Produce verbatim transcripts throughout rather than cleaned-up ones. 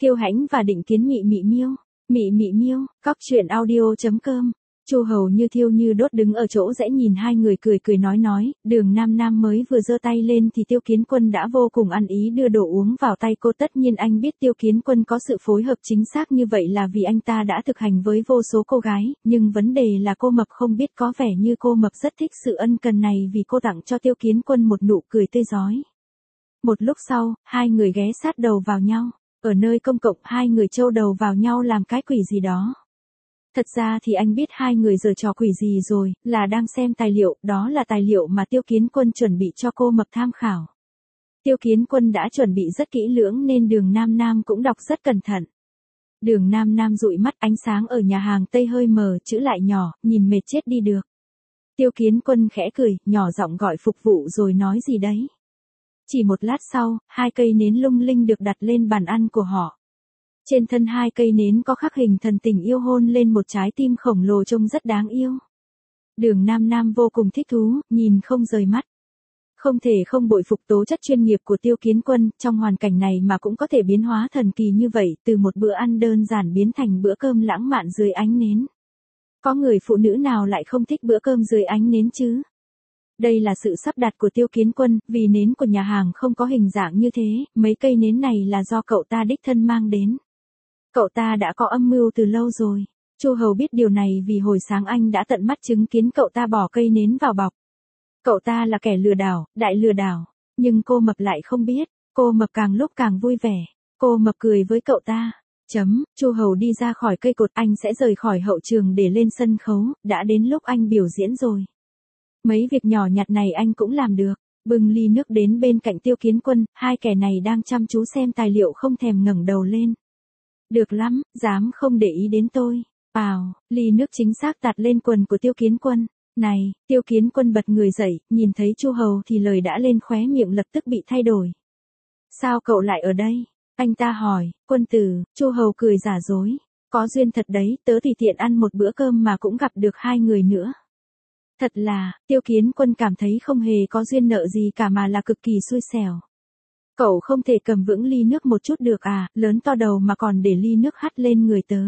Kiêu Hãnh và Định Kiến Mị Mị Miêu, Mị Mị Miêu, cóc truyện audio chấm com. Chu Hầu như thiêu như đốt đứng ở chỗ rẽ nhìn hai người cười cười nói nói, Đường Nam Nam mới vừa giơ tay lên thì Tiêu Kiến Quân đã vô cùng ăn ý đưa đồ uống vào tay cô. Tất nhiên anh biết Tiêu Kiến Quân có sự phối hợp chính xác như vậy là vì anh ta đã thực hành với vô số cô gái, nhưng vấn đề là cô Mập không biết, có vẻ như cô Mập rất thích sự ân cần này vì cô tặng cho Tiêu Kiến Quân một nụ cười tươi rói. Một lúc sau, hai người ghé sát đầu vào nhau, ở nơi công cộng hai người châu đầu vào nhau làm cái quỷ gì đó. Thật ra thì anh biết hai người giở trò quỷ gì rồi, là đang xem tài liệu, đó là tài liệu mà Tiêu Kiến Quân chuẩn bị cho cô Mập tham khảo. Tiêu Kiến Quân đã chuẩn bị rất kỹ lưỡng nên Đường Nam Nam cũng đọc rất cẩn thận. Đường Nam Nam dụi mắt, ánh sáng ở nhà hàng Tây hơi mờ, chữ lại nhỏ, nhìn mệt chết đi được. Tiêu Kiến Quân khẽ cười, nhỏ giọng gọi phục vụ rồi nói gì đấy. Chỉ một lát sau, hai cây nến lung linh được đặt lên bàn ăn của họ. Trên thân hai cây nến có khắc hình thần tình yêu hôn lên một trái tim khổng lồ trông rất đáng yêu. Đường Nam Nam vô cùng thích thú, nhìn không rời mắt. Không thể không bội phục tố chất chuyên nghiệp của Tiêu Kiến Quân, trong hoàn cảnh này mà cũng có thể biến hóa thần kỳ như vậy, từ một bữa ăn đơn giản biến thành bữa cơm lãng mạn dưới ánh nến. Có người phụ nữ nào lại không thích bữa cơm dưới ánh nến chứ? Đây là sự sắp đặt của Tiêu Kiến Quân, vì nến của nhà hàng không có hình dạng như thế, mấy cây nến này là do cậu ta đích thân mang đến. Cậu ta đã có âm mưu từ lâu rồi. Chu Hầu biết điều này vì hồi sáng anh đã tận mắt chứng kiến cậu ta bỏ cây nến vào bọc. Cậu ta là kẻ lừa đảo, đại lừa đảo, nhưng cô Mập lại không biết. Cô Mập càng lúc càng vui vẻ. Cô Mập cười với cậu ta. Chấm, Chu Hầu đi ra khỏi cây cột, anh sẽ rời khỏi hậu trường để lên sân khấu, đã đến lúc anh biểu diễn rồi. Mấy việc nhỏ nhặt này anh cũng làm được. Bưng ly nước đến bên cạnh Tiêu Kiến Quân, hai kẻ này đang chăm chú xem tài liệu không thèm ngẩng đầu lên. Được lắm, dám không để ý đến tôi. Ào, ly nước chính xác tạt lên quần của Tiêu Kiến Quân. Này, Tiêu Kiến Quân bật người dậy, nhìn thấy Chu Hầu thì lời đã lên khóe miệng lập tức bị thay đổi. Sao cậu lại ở đây? Anh ta hỏi. Quân tử, Chu Hầu cười giả dối. Có duyên thật đấy, tớ tùy tiện ăn một bữa cơm mà cũng gặp được hai người nữa. Thật là, Tiêu Kiến Quân cảm thấy không hề có duyên nợ gì cả mà là cực kỳ xui xẻo. Cậu không thể cầm vững ly nước một chút được à, lớn to đầu mà còn để ly nước hắt lên người tớ.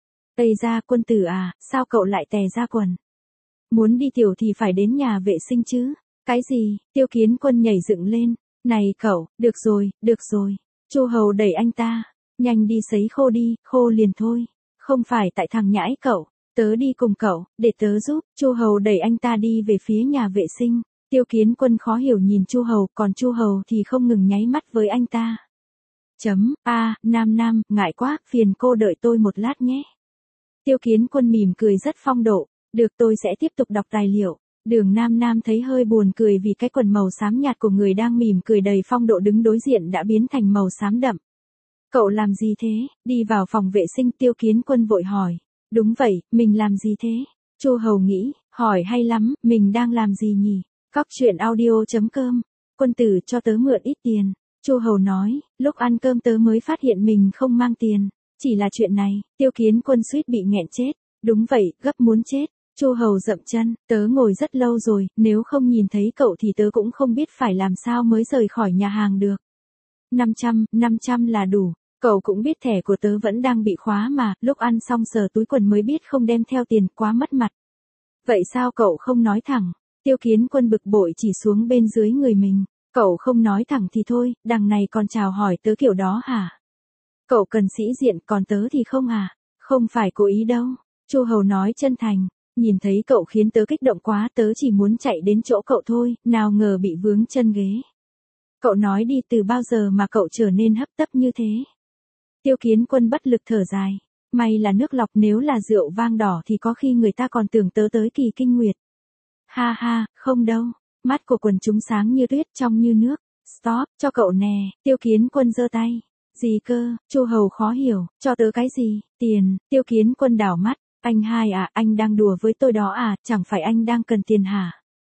Ây da, Quân tử à, sao cậu lại tè ra quần? Muốn đi tiểu thì phải đến nhà vệ sinh chứ. Cái gì? Tiêu Kiến Quân nhảy dựng lên. Này cậu, được rồi, được rồi. Chu Hầu đẩy anh ta. Nhanh đi sấy khô đi, khô liền thôi. Không phải tại thằng nhãi cậu. Tớ đi cùng cậu, để tớ giúp. Chu Hầu đẩy anh ta đi về phía nhà vệ sinh. Tiêu Kiến Quân khó hiểu nhìn Chu Hầu, còn Chu Hầu thì không ngừng nháy mắt với anh ta. Chấm, a, à, Nam Nam, ngại quá, phiền cô đợi tôi một lát nhé. Tiêu Kiến Quân mỉm cười rất phong độ. Được, tôi sẽ tiếp tục đọc tài liệu. Đường Nam Nam thấy hơi buồn cười vì cái quần màu xám nhạt của người đang mỉm cười đầy phong độ đứng đối diện đã biến thành màu xám đậm. Cậu làm gì thế? Đi vào phòng vệ sinh, Tiêu Kiến Quân vội hỏi. Đúng vậy, mình làm gì thế? Chu Hầu nghĩ, hỏi hay lắm, mình đang làm gì nhỉ? Cóc truyện audio chấm com. Quân tử cho tớ mượn ít tiền. Chu Hầu nói, lúc ăn cơm tớ mới phát hiện mình không mang tiền. Chỉ là chuyện này, Tiêu Kiến Quân suýt bị nghẹn chết. Đúng vậy, gấp muốn chết. Chu Hầu dậm chân, tớ ngồi rất lâu rồi, nếu không nhìn thấy cậu thì tớ cũng không biết phải làm sao mới rời khỏi nhà hàng được. năm trăm, năm trăm là đủ. Cậu cũng biết thẻ của tớ vẫn đang bị khóa mà, lúc ăn xong sờ túi quần mới biết không đem theo tiền, quá mất mặt. Vậy sao cậu không nói thẳng? Tiêu Kiến Quân bực bội chỉ xuống bên dưới người mình. Cậu không nói thẳng thì thôi, đằng này còn chào hỏi tớ kiểu đó hả? Cậu cần sĩ diện, còn tớ thì không à? Không phải cố ý đâu. Chu Hầu nói chân thành. Nhìn thấy cậu khiến tớ kích động quá, tớ chỉ muốn chạy đến chỗ cậu thôi, nào ngờ bị vướng chân ghế. Cậu nói đi, từ bao giờ mà cậu trở nên hấp tấp như thế? Tiêu Kiến Quân bất lực thở dài. May là nước lọc, nếu là rượu vang đỏ thì có khi người ta còn tưởng tớ tới kỳ kinh nguyệt. Ha ha, không đâu. Mắt của quần chúng sáng như tuyết, trong như nước. Stop, cho cậu nè. Tiêu Kiến Quân giơ tay. Gì cơ? Chu Hầu khó hiểu. Cho tớ cái gì? Tiền. Tiêu Kiến Quân đảo mắt. Anh hai à, anh đang đùa với tôi đó à, chẳng phải anh đang cần tiền hả?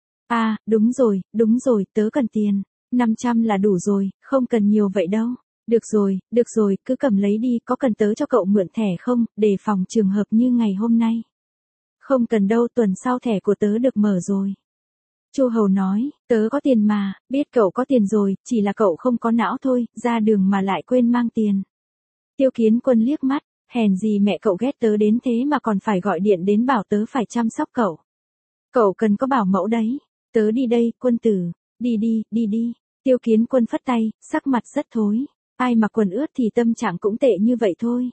À, đúng rồi, đúng rồi, tớ cần tiền. năm trăm là đủ rồi, không cần nhiều vậy đâu. Được rồi, được rồi, cứ cầm lấy đi, có cần tớ cho cậu mượn thẻ không, để phòng trường hợp như ngày hôm nay. Không cần đâu, tuần sau thẻ của tớ được mở rồi. Chu Hầu nói, tớ có tiền mà, biết cậu có tiền rồi, chỉ là cậu không có não thôi, ra đường mà lại quên mang tiền. Tiêu Kiến Quân liếc mắt, hèn gì mẹ cậu ghét tớ đến thế mà còn phải gọi điện đến bảo tớ phải chăm sóc cậu. Cậu cần có bảo mẫu đấy. Tớ đi đây, Quân tử, đi đi, đi đi. Tiêu Kiến Quân phất tay, sắc mặt rất thối. Ai mà quần ướt thì tâm trạng cũng tệ như vậy thôi.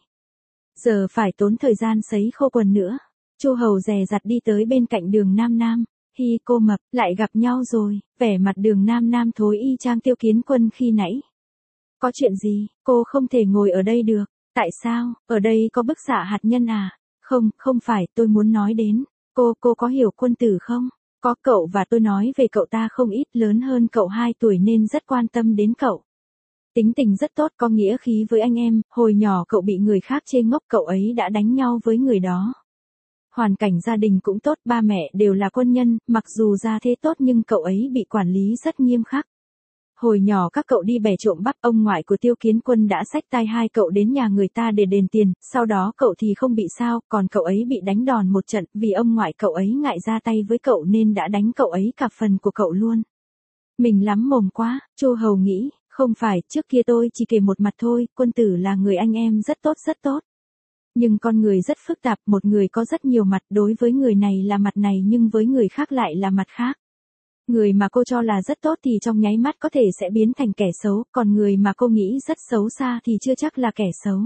Giờ phải tốn thời gian sấy khô quần nữa. Chu Hầu dè dặt đi tới bên cạnh Đường Nam Nam. Hi cô mập, lại gặp nhau rồi. Vẻ mặt Đường Nam Nam thối y chang Tiêu Kiến Quân khi nãy. Có chuyện gì, cô không thể ngồi ở đây được. Tại sao, ở đây có bức xạ hạt nhân à? Không, không phải, tôi muốn nói đến. Cô, cô có hiểu Quân tử không? Có, cậu và tôi nói về cậu ta không ít, lớn hơn cậu hai tuổi nên rất quan tâm đến cậu. Tính tình rất tốt, có nghĩa khí với anh em, hồi nhỏ cậu bị người khác chê ngốc, cậu ấy đã đánh nhau với người đó. Hoàn cảnh gia đình cũng tốt, ba mẹ đều là quân nhân, mặc dù gia thế tốt nhưng cậu ấy bị quản lý rất nghiêm khắc. Hồi nhỏ các cậu đi bẻ trộm bắp, ông ngoại của Tiêu Kiến Quân đã xách tay hai cậu đến nhà người ta để đền tiền, sau đó cậu thì không bị sao, còn cậu ấy bị đánh đòn một trận, vì ông ngoại cậu ấy ngại ra tay với cậu nên đã đánh cậu ấy cả phần của cậu luôn. Mình lắm mồm quá, Chu Hầu nghĩ, không phải, trước kia tôi chỉ kể một mặt thôi, Quân tử là người anh em rất tốt rất tốt. Nhưng con người rất phức tạp, một người có rất nhiều mặt, đối với người này là mặt này nhưng với người khác lại là mặt khác. Người mà cô cho là rất tốt thì trong nháy mắt có thể sẽ biến thành kẻ xấu, còn người mà cô nghĩ rất xấu xa thì chưa chắc là kẻ xấu.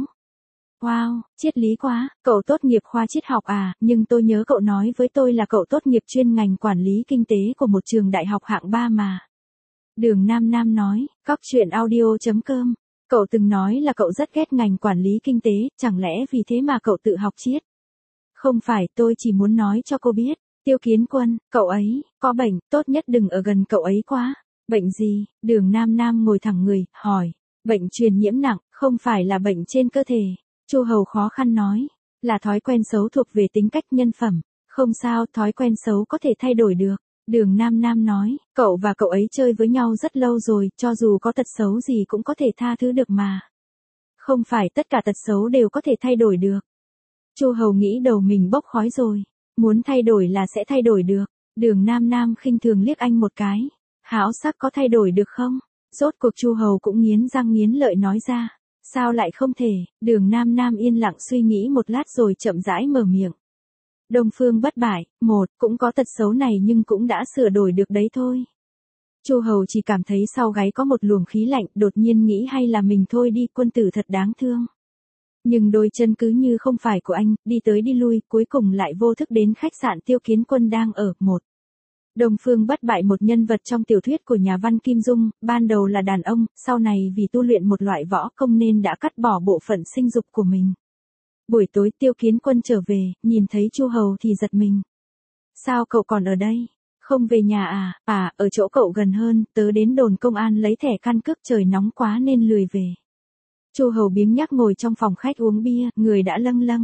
Wow, triết lý quá, cậu tốt nghiệp khoa triết học à, nhưng tôi nhớ cậu nói với tôi là cậu tốt nghiệp chuyên ngành quản lý kinh tế của một trường đại học hạng ba mà. Đường Nam Nam nói, cóc truyện audio chấm com, cậu từng nói là cậu rất ghét ngành quản lý kinh tế, chẳng lẽ vì thế mà cậu tự học triết? Không phải, tôi chỉ muốn nói cho cô biết. Tiêu Kiến Quân, cậu ấy, có bệnh, tốt nhất đừng ở gần cậu ấy quá. Bệnh gì? Đường Nam Nam ngồi thẳng người, hỏi. Bệnh truyền nhiễm nặng, không phải là bệnh trên cơ thể. Chu Hầu khó khăn nói. Là thói quen xấu thuộc về tính cách nhân phẩm. Không sao, thói quen xấu có thể thay đổi được. Đường Nam Nam nói, cậu và cậu ấy chơi với nhau rất lâu rồi, cho dù có tật xấu gì cũng có thể tha thứ được mà. Không phải tất cả tật xấu đều có thể thay đổi được. Chu Hầu nghĩ đầu mình bốc khói rồi. Muốn thay đổi là sẽ thay đổi được. Đường Nam Nam khinh thường liếc anh một cái. Háo sắc có thay đổi được không? Rốt cuộc Chu Hầu cũng nghiến răng nghiến lợi nói ra. Sao lại không thể? Đường Nam Nam yên lặng suy nghĩ một lát rồi chậm rãi mở miệng. Đông Phương Bất Bại, một, cũng có tật xấu này nhưng cũng đã sửa đổi được đấy thôi. Chu Hầu chỉ cảm thấy sau gáy có một luồng khí lạnh, đột nhiên nghĩ hay là mình thôi đi, Quân tử thật đáng thương. Nhưng đôi chân cứ như không phải của anh, đi tới đi lui, cuối cùng lại vô thức đến khách sạn Tiêu Kiến Quân đang ở. Một. Đông Phương Bất Bại, một nhân vật trong tiểu thuyết của nhà văn Kim Dung, ban đầu là đàn ông, sau này vì tu luyện một loại võ công nên đã cắt bỏ bộ phận sinh dục của mình. Buổi tối Tiêu Kiến Quân trở về, nhìn thấy Chu Hầu thì giật mình. Sao cậu còn ở đây? Không về nhà à? À, ở chỗ cậu gần hơn, tớ đến đồn công an lấy thẻ căn cước, trời nóng quá nên lười về. Chu Hầu biếng nhác ngồi trong phòng khách uống bia, người đã lâng lâng.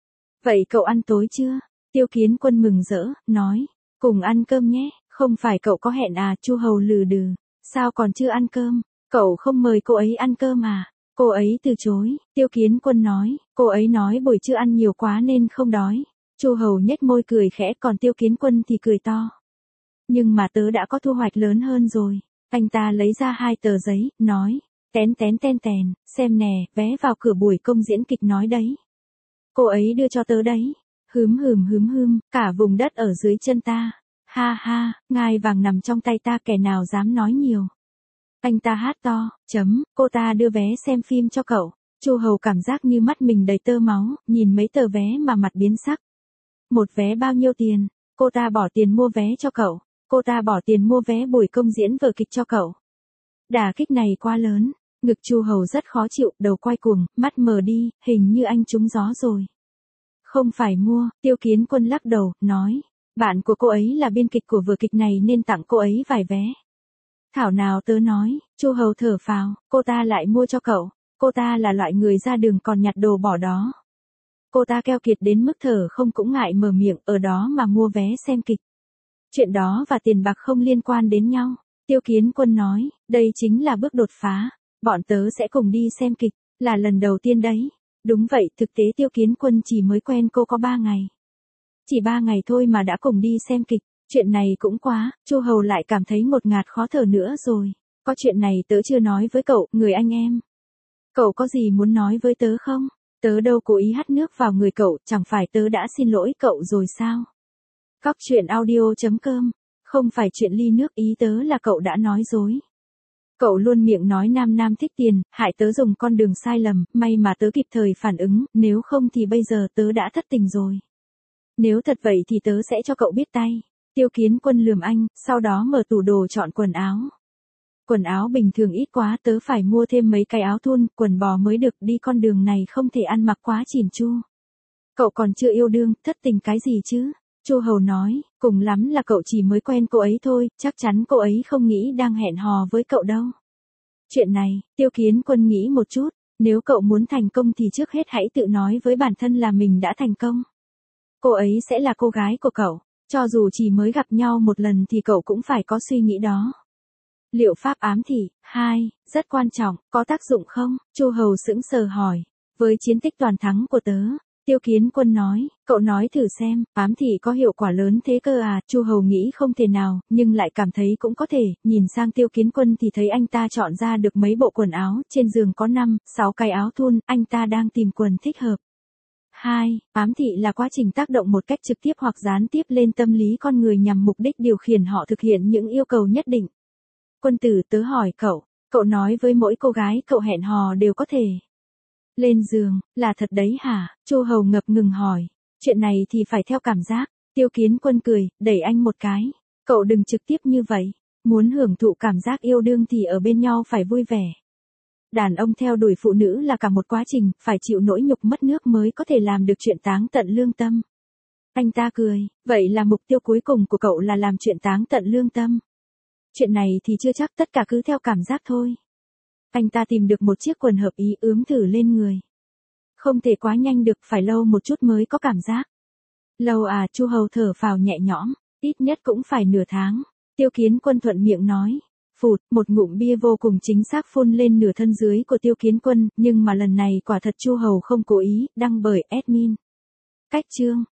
Vậy cậu ăn tối chưa? Tiêu Kiến Quân mừng rỡ, nói, cùng ăn cơm nhé, không phải cậu có hẹn à? Chu Hầu lừ đừ, sao còn chưa ăn cơm? Cậu không mời cô ấy ăn cơm à? Cô ấy từ chối, Tiêu Kiến Quân nói, cô ấy nói buổi trưa ăn nhiều quá nên không đói. Chu Hầu nhếch môi cười khẽ, còn Tiêu Kiến Quân thì cười to. Nhưng mà tớ đã có thu hoạch lớn hơn rồi. Anh ta lấy ra hai tờ giấy, nói. Tén tén ten tèn, xem nè, vé vào cửa buổi công diễn kịch nói đấy. Cô ấy đưa cho tớ đấy. Hướm hừm hướm hưm, cả vùng đất ở dưới chân ta. Ha ha, ngai vàng nằm trong tay ta, kẻ nào dám nói nhiều. Anh ta hát to, chấm, cô ta đưa vé xem phim cho cậu. Chu Hầu cảm giác như mắt mình đầy tơ máu, nhìn mấy tờ vé mà mặt biến sắc. Một vé bao nhiêu tiền? Cô ta bỏ tiền mua vé cho cậu. Cô ta bỏ tiền mua vé buổi công diễn vở kịch cho cậu. Đả kích này quá lớn. Ngực Chu Hầu rất khó chịu, đầu quay cuồng, mắt mờ đi, hình như anh trúng gió rồi. Không phải mua, Tiêu Kiến Quân lắc đầu, nói. Bạn của cô ấy là biên kịch của vở kịch này nên tặng cô ấy vài vé. Thảo nào tớ nói, Chu Hầu thở phào, cô ta lại mua cho cậu. Cô ta là loại người ra đường còn nhặt đồ bỏ đó. Cô ta keo kiệt đến mức thở không cũng ngại mở miệng, ở đó mà mua vé xem kịch. Chuyện đó và tiền bạc không liên quan đến nhau. Tiêu Kiến Quân nói, đây chính là bước đột phá. Bọn tớ sẽ cùng đi xem kịch, là lần đầu tiên đấy. Đúng vậy, thực tế Tiêu Kiến Quân chỉ mới quen cô có ba ngày. Chỉ ba ngày thôi mà đã cùng đi xem kịch, chuyện này cũng quá, Chu Hầu lại cảm thấy ngột ngạt khó thở nữa rồi. Có chuyện này tớ chưa nói với cậu, người anh em. Cậu có gì muốn nói với tớ không? Tớ đâu cố ý hắt nước vào người cậu, chẳng phải tớ đã xin lỗi cậu rồi sao? Cóc truyện audio chấm com. Không phải chuyện ly nước, ý tớ là cậu đã nói dối. Cậu luôn miệng nói nam nam thích tiền, hại tớ dùng con đường sai lầm, may mà tớ kịp thời phản ứng, nếu không thì bây giờ tớ đã thất tình rồi. Nếu thật vậy thì tớ sẽ cho cậu biết tay. Tiêu Kiến Quân lườm anh, sau đó mở tủ đồ chọn quần áo. Quần áo bình thường ít quá, tớ phải mua thêm mấy cái áo thun, quần bò mới được, đi con đường này không thể ăn mặc quá chỉn chu. Cậu còn chưa yêu đương, thất tình cái gì chứ? Chu Hầu nói, cùng lắm là cậu chỉ mới quen cô ấy thôi, chắc chắn cô ấy không nghĩ đang hẹn hò với cậu đâu. Chuyện này, Tiêu Kiến Quân nghĩ một chút, nếu cậu muốn thành công thì trước hết hãy tự nói với bản thân là mình đã thành công. Cô ấy sẽ là cô gái của cậu, cho dù chỉ mới gặp nhau một lần thì cậu cũng phải có suy nghĩ đó. Liệu pháp ám thị, hai, rất quan trọng, có tác dụng không? Chu Hầu sững sờ hỏi. Với chiến tích toàn thắng của tớ, Tiêu Kiến Quân nói, cậu nói thử xem, ám thị có hiệu quả lớn thế cơ à? Chu Hầu nghĩ không thể nào, nhưng lại cảm thấy cũng có thể, nhìn sang Tiêu Kiến Quân thì thấy anh ta chọn ra được mấy bộ quần áo, trên giường có năm, sáu cái áo thun, anh ta đang tìm quần thích hợp. hai. Ám thị là quá trình tác động một cách trực tiếp hoặc gián tiếp lên tâm lý con người nhằm mục đích điều khiển họ thực hiện những yêu cầu nhất định. Quân tử, tớ hỏi cậu, cậu nói với mỗi cô gái cậu hẹn hò đều có thể lên giường, là thật đấy hả? Chu Hầu ngập ngừng hỏi. Chuyện này thì phải theo cảm giác. Tiêu Kiến Quân cười, đẩy anh một cái. Cậu đừng trực tiếp như vậy. Muốn hưởng thụ cảm giác yêu đương thì ở bên nhau phải vui vẻ. Đàn ông theo đuổi phụ nữ là cả một quá trình, phải chịu nỗi nhục mất nước mới có thể làm được chuyện táng tận lương tâm. Anh ta cười, vậy là mục tiêu cuối cùng của cậu là làm chuyện táng tận lương tâm. Chuyện này thì chưa chắc, tất cả cứ theo cảm giác thôi. Anh ta tìm được một chiếc quần hợp ý, ướm thử lên người. Không thể quá nhanh được, phải lâu một chút mới có cảm giác. Lâu à? Chu Hầu thở phào nhẹ nhõm, ít nhất cũng phải nửa tháng. Tiêu Kiến Quân thuận miệng nói. Phụt, một ngụm bia vô cùng chính xác phun lên nửa thân dưới của Tiêu Kiến Quân, nhưng mà lần này quả thật Chu Hầu không cố ý, đăng bởi admin. Cách chương.